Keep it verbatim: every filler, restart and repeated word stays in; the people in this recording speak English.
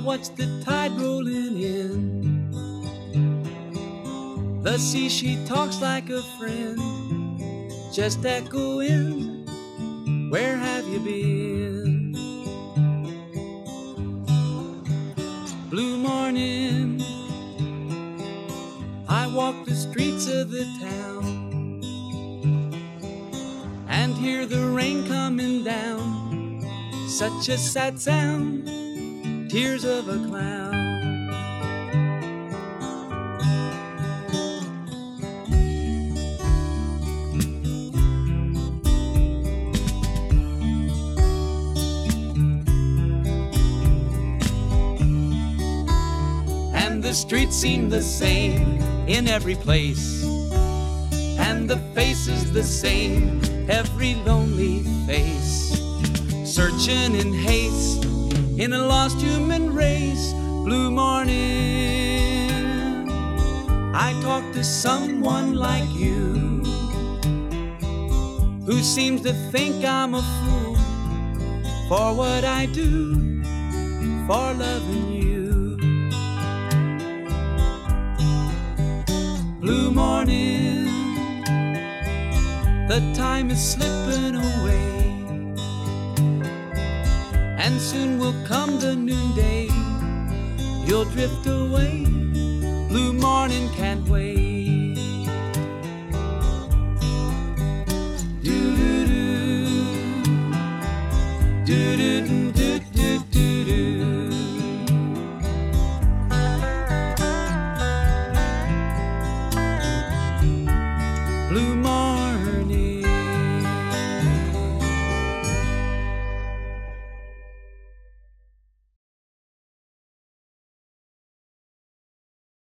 watch the tide rolling in. The sea, she talks like a friend, just echoing, where have you been? Blue morning, I walk the streets of the town and hear the rain coming down. Such a sad sound, tears of a clown. And the streets seem the same in every place, and the faces the same, every lonely face, searching in haste in a lost human race. Blue morning, I talk to someone like you, who seems to think I'm a fool for what I do, for loving you. Blue morning, the time is slipping away, and soon will come the noonday. You'll drift away. Blue morning can't wait. Do do do do do do.